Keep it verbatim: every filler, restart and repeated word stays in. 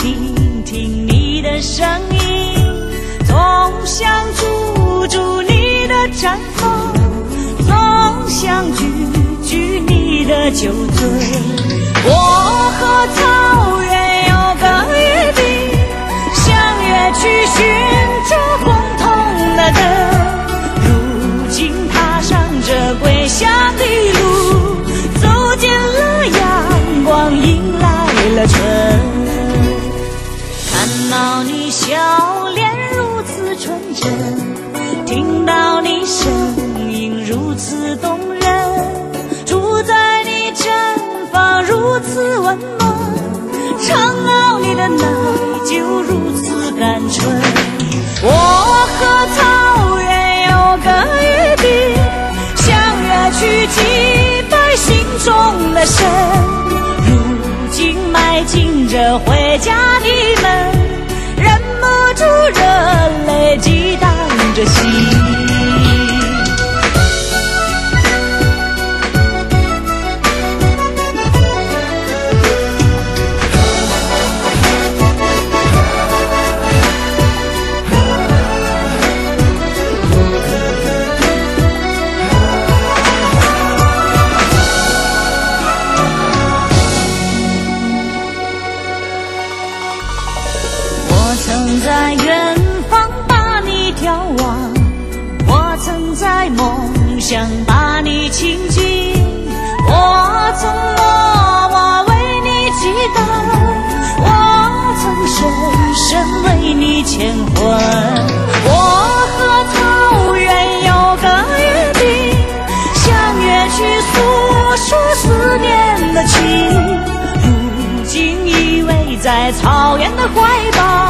倾听你的声音，总想驻住你的绽放，总想句句你的酒醉。我和草原有个约定，相约去寻找共同的根。如今踏上这归乡的路，走进了阳光，迎来了春。看到你笑脸如此纯真，听到你声音如此动人，住在你毡房如此温暖，尝到你的奶酒如此甘醇。我和草原有个约定，相约去击败心中的神。如今迈进这回家的门，忍不住热泪激荡着心。曾在远方把你眺望，我曾在梦想把你亲近，我曾默默为你祈祷，我曾深深为你牵魂。我和草原有个约定，相约去诉说思念的情。如今依偎在草原的怀抱，